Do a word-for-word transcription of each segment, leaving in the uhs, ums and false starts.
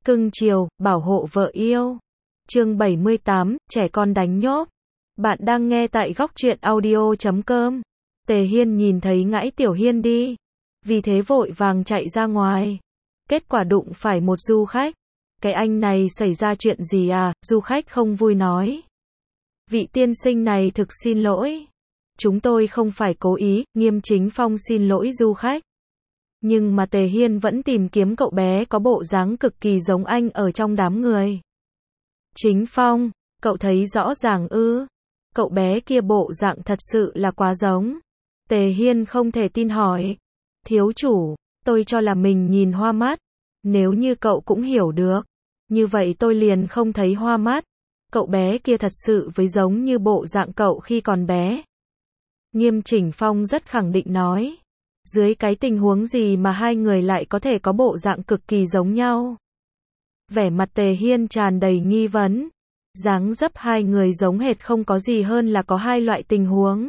cưng chiều, bảo hộ vợ yêu. Chương bảy mươi tám, trẻ con đánh nhốt. Bạn đang nghe tại góc truyện audio chấm com. Tề Hiên nhìn thấy Ngãi Tiểu Hiên đi, vì thế vội vàng chạy ra ngoài. Kết quả đụng phải một du khách. Cái anh này xảy ra chuyện gì à? Du khách không vui nói. Vị tiên sinh này thực xin lỗi. Chúng tôi không phải cố ý, Nghiêm Chính Phong xin lỗi du khách. Nhưng mà Tề Hiên vẫn tìm kiếm cậu bé có bộ dáng cực kỳ giống anh ở trong đám người. Chính Phong, cậu thấy rõ ràng ư? Cậu bé kia bộ dạng thật sự là quá giống. Tề Hiên không thể tin hỏi. Thiếu chủ, tôi cho là mình nhìn hoa mắt. Nếu như cậu cũng hiểu được, như vậy tôi liền không thấy hoa mắt. Cậu bé kia thật sự với giống như bộ dạng cậu khi còn bé. Nghiêm Chỉnh Phong rất khẳng định nói. Dưới cái tình huống gì mà hai người lại có thể có bộ dạng cực kỳ giống nhau? Vẻ mặt Tề Hiên tràn đầy nghi vấn. Dáng dấp hai người giống hệt không có gì hơn là có hai loại tình huống.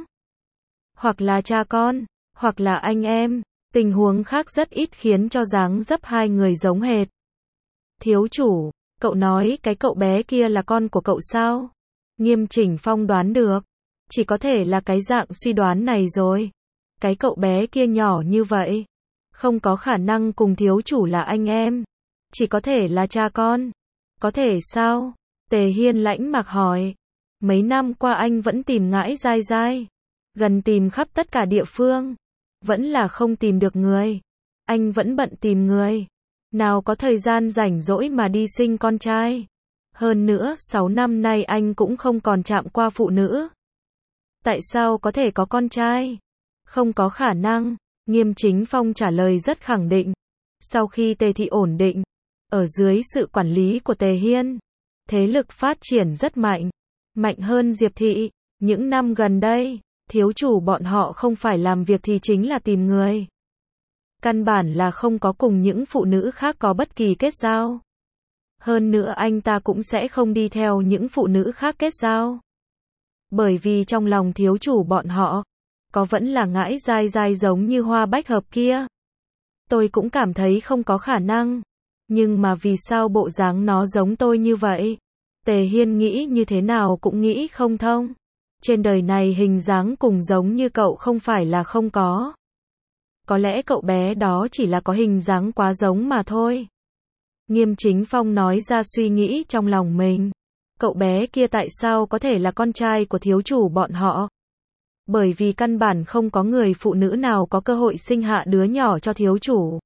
Hoặc là cha con, hoặc là anh em. Tình huống khác rất ít khiến cho dáng dấp hai người giống hệt. Thiếu chủ, cậu nói cái cậu bé kia là con của cậu sao? Nghiêm Chỉnh Phong đoán được. Chỉ có thể là cái dạng suy đoán này rồi. Cái cậu bé kia nhỏ như vậy, không có khả năng cùng thiếu chủ là anh em. Chỉ có thể là cha con. Có thể sao? Tề Hiên lãnh mặc hỏi. Mấy năm qua anh vẫn tìm Ngãi Dai Dai. Gần tìm khắp tất cả địa phương. Vẫn là không tìm được người. Anh vẫn bận tìm người. Nào có thời gian rảnh rỗi mà đi sinh con trai. Hơn nữa, sáu năm nay anh cũng không còn chạm qua phụ nữ. Tại sao có thể có con trai? Không có khả năng. Nghiêm Chính Phong trả lời rất khẳng định. Sau khi Tề thị ổn định, ở dưới sự quản lý của Tề Hiên, thế lực phát triển rất mạnh. Mạnh hơn Diệp thị. Những năm gần đây, thiếu chủ bọn họ không phải làm việc thì chính là tìm người. Căn bản là không có cùng những phụ nữ khác có bất kỳ kết giao. Hơn nữa anh ta cũng sẽ không đi theo những phụ nữ khác kết giao. Bởi vì trong lòng thiếu chủ bọn họ, có vẫn là Ngãi Dai Dai giống như hoa bách hợp kia. Tôi cũng cảm thấy không có khả năng. Nhưng mà vì sao bộ dáng nó giống tôi như vậy? Tề Hiên nghĩ như thế nào cũng nghĩ không thông. Trên đời này hình dáng cùng giống như cậu không phải là không có. Có lẽ cậu bé đó chỉ là có hình dáng quá giống mà thôi. Nghiêm Chính Phong nói ra suy nghĩ trong lòng mình. Cậu bé kia tại sao có thể là con trai của thiếu chủ bọn họ? Bởi vì căn bản không có người phụ nữ nào có cơ hội sinh hạ đứa nhỏ cho thiếu chủ.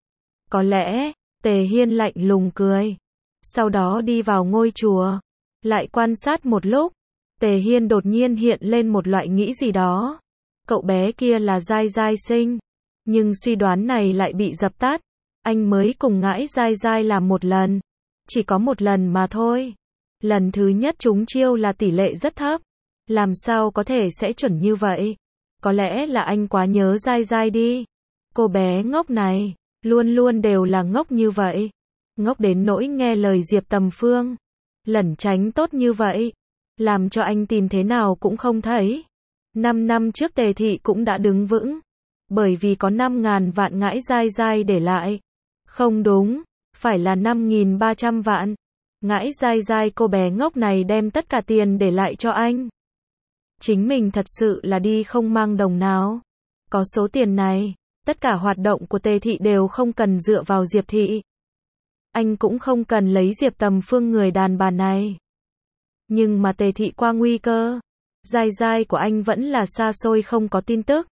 Có lẽ, Tề Hiên lạnh lùng cười. Sau đó đi vào ngôi chùa. Lại quan sát một lúc. Tề Hiên đột nhiên hiện lên một loại nghĩ gì đó. Cậu bé kia là Dai Dai sinh. Nhưng suy đoán này lại bị dập tắt. Anh mới cùng Ngãi Dai Dai làm một lần. Chỉ có một lần mà thôi. Lần thứ nhất trúng chiêu là tỷ lệ rất thấp. Làm sao có thể sẽ chuẩn như vậy? Có lẽ là anh quá nhớ Dai Dai đi. Cô bé ngốc này, luôn luôn đều là ngốc như vậy. Ngốc đến nỗi nghe lời Diệp Tầm Phương. Lẩn tránh tốt như vậy. Làm cho anh tìm thế nào cũng không thấy. Năm năm trước Tề thị cũng đã đứng vững. Bởi vì có năm ngàn vạn Ngãi Dai Dai để lại. Không đúng, phải là năm nghìn ba trăm vạn. Ngãi Dai Dai cô bé ngốc này đem tất cả tiền để lại cho anh. Chính mình thật sự là đi không mang đồng nào. Có số tiền này, tất cả hoạt động của Tề thị đều không cần dựa vào Diệp thị. Anh cũng không cần lấy Diệp Tầm Phương người đàn bà này. Nhưng mà Tề thị qua nguy cơ. Dai Dai của anh vẫn là xa xôi không có tin tức.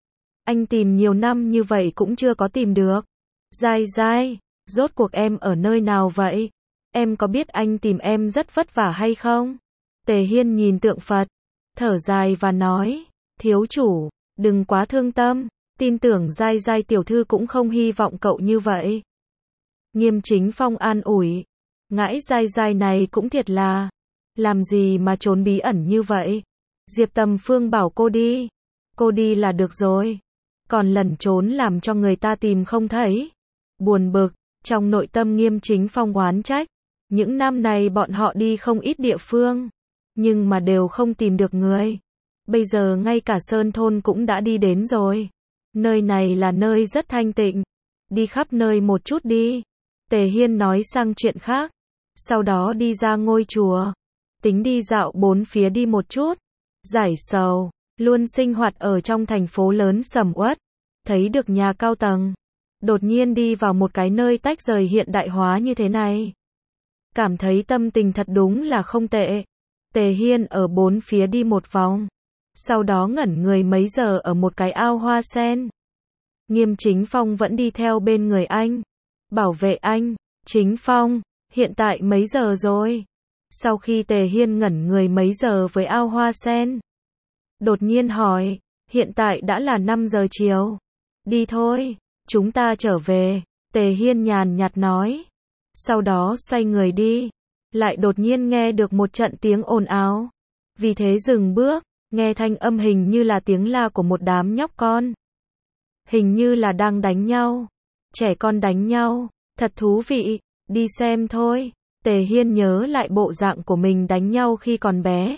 Anh tìm nhiều năm như vậy cũng chưa có tìm được. Dai Dai, rốt cuộc em ở nơi nào vậy? Em có biết anh tìm em rất vất vả hay không? Tề Hiên nhìn tượng Phật, thở dài và nói, thiếu chủ, đừng quá thương tâm, tin tưởng Dai Dai tiểu thư cũng không hy vọng cậu như vậy. Nghiêm Chính Phong an ủi, Ngãi Dai Dai này cũng thiệt là, làm gì mà trốn bí ẩn như vậy? Diệp Tầm Phương bảo cô đi, cô đi là được rồi, còn lẩn trốn làm cho người ta tìm không thấy. Buồn bực, trong nội tâm Nghiêm Chính Phong oán trách, những năm này bọn họ đi không ít địa phương, nhưng mà đều không tìm được người. Bây giờ ngay cả Sơn Thôn cũng đã đi đến rồi. Nơi này là nơi rất thanh tịnh, đi khắp nơi một chút đi. Tề Hiên nói sang chuyện khác. Sau đó đi ra ngôi chùa. Tính đi dạo bốn phía đi một chút. Giải sầu. Luôn sinh hoạt ở trong thành phố lớn sầm uất. Thấy được nhà cao tầng. Đột nhiên đi vào một cái nơi tách rời hiện đại hóa như thế này. Cảm thấy tâm tình thật đúng là không tệ. Tề Hiên ở bốn phía đi một vòng. Sau đó ngẩn người mấy giờ ở một cái ao hoa sen. Nghiêm Chính Phong vẫn đi theo bên người anh. Bảo vệ anh. Chính Phong, hiện tại mấy giờ rồi? Sau khi Tề Hiên ngẩn người mấy giờ với ao hoa sen. Đột nhiên hỏi, hiện tại đã là năm giờ chiều. Đi thôi, chúng ta trở về. Tề Hiên nhàn nhạt nói. Sau đó xoay người đi. Lại đột nhiên nghe được một trận tiếng ồn ào. Vì thế dừng bước, nghe thanh âm hình như là tiếng la của một đám nhóc con. Hình như là đang đánh nhau. Trẻ con đánh nhau, thật thú vị, đi xem thôi. Tề Hiên nhớ lại bộ dạng của mình đánh nhau khi còn bé.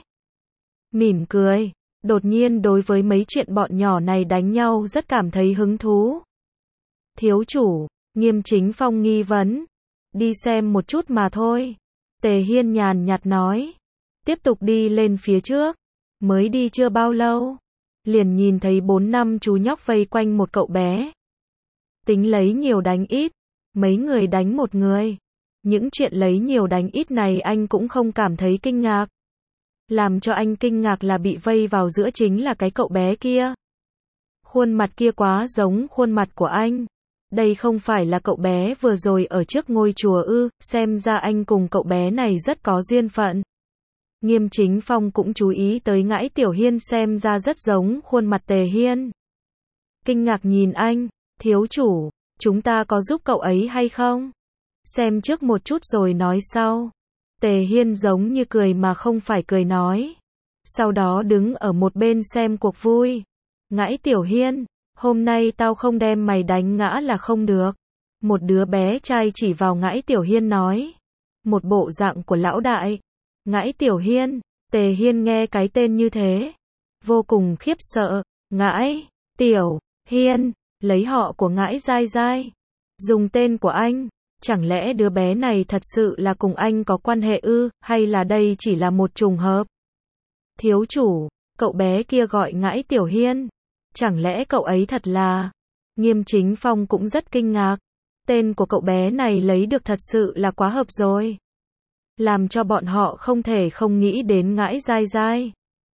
Mỉm cười, đột nhiên đối với mấy chuyện bọn nhỏ này đánh nhau rất cảm thấy hứng thú. Thiếu chủ, Nghiêm Chính Phong nghi vấn. Đi xem một chút mà thôi. Tề Hiên nhàn nhạt nói. Tiếp tục đi lên phía trước. Mới đi chưa bao lâu. Liền nhìn thấy bốn năm chú nhóc vây quanh một cậu bé. Tính lấy nhiều đánh ít. Mấy người đánh một người. Những chuyện lấy nhiều đánh ít này anh cũng không cảm thấy kinh ngạc. Làm cho anh kinh ngạc là bị vây vào giữa chính là cái cậu bé kia. Khuôn mặt kia quá giống khuôn mặt của anh. Đây không phải là cậu bé vừa rồi ở trước ngôi chùa ư, xem ra anh cùng cậu bé này rất có duyên phận. Nghiêm Chính Phong cũng chú ý tới Ngãi Tiểu Hiên xem ra rất giống khuôn mặt Tề Hiên. Kinh ngạc nhìn anh, thiếu chủ, chúng ta có giúp cậu ấy hay không? Xem trước một chút rồi nói sau. Tề Hiên giống như cười mà không phải cười nói. Sau đó đứng ở một bên xem cuộc vui. Ngãi Tiểu Hiên, hôm nay tao không đem mày đánh ngã là không được. Một đứa bé trai chỉ vào Ngãi Tiểu Hiên nói. Một bộ dạng của lão đại. Ngãi Tiểu Hiên, Tề Hiên nghe cái tên như thế. Vô cùng khiếp sợ. Ngãi, Tiểu, Hiên, lấy họ của Ngãi Dai Dai. Dùng tên của anh. Chẳng lẽ đứa bé này thật sự là cùng anh có quan hệ ư, hay là đây chỉ là một trùng hợp? Thiếu chủ, cậu bé kia gọi Ngãi Tiểu Hiên. Chẳng lẽ cậu ấy thật là... Nghiêm Chính Phong cũng rất kinh ngạc. Tên của cậu bé này lấy được thật sự là quá hợp rồi. Làm cho bọn họ không thể không nghĩ đến Ngãi Dai Dai.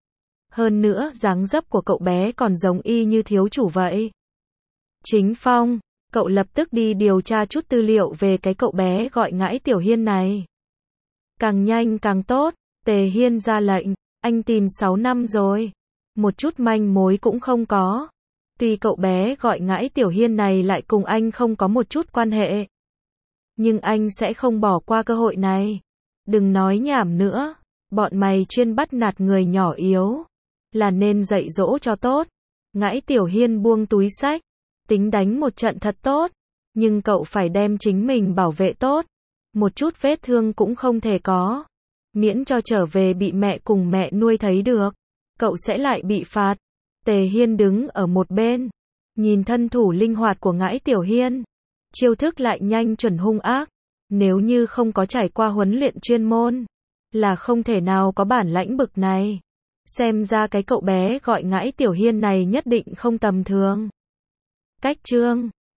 Hơn nữa, dáng dấp của cậu bé còn giống y như thiếu chủ vậy. Chính Phong, cậu lập tức đi điều tra chút tư liệu về cái cậu bé gọi Ngãi Tiểu Hiên này. Càng nhanh càng tốt. Tề Hiên ra lệnh. Anh tìm sáu năm rồi. Một chút manh mối cũng không có. Tuy cậu bé gọi Ngãi Tiểu Hiên này lại cùng anh không có một chút quan hệ. Nhưng anh sẽ không bỏ qua cơ hội này. Đừng nói nhảm nữa. Bọn mày chuyên bắt nạt người nhỏ yếu. Là nên dạy dỗ cho tốt. Ngãi Tiểu Hiên buông túi xách. Tính đánh một trận thật tốt. Nhưng cậu phải đem chính mình bảo vệ tốt. Một chút vết thương cũng không thể có. Miễn cho trở về bị mẹ cùng mẹ nuôi thấy được. Cậu sẽ lại bị phạt. Tề Hiên đứng ở một bên. Nhìn thân thủ linh hoạt của Ngãi Tiểu Hiên. Chiêu thức lại nhanh chuẩn hung ác. Nếu như không có trải qua huấn luyện chuyên môn. Là không thể nào có bản lãnh bực này. Xem ra cái cậu bé gọi Ngãi Tiểu Hiên này nhất định không tầm thường. Cách chương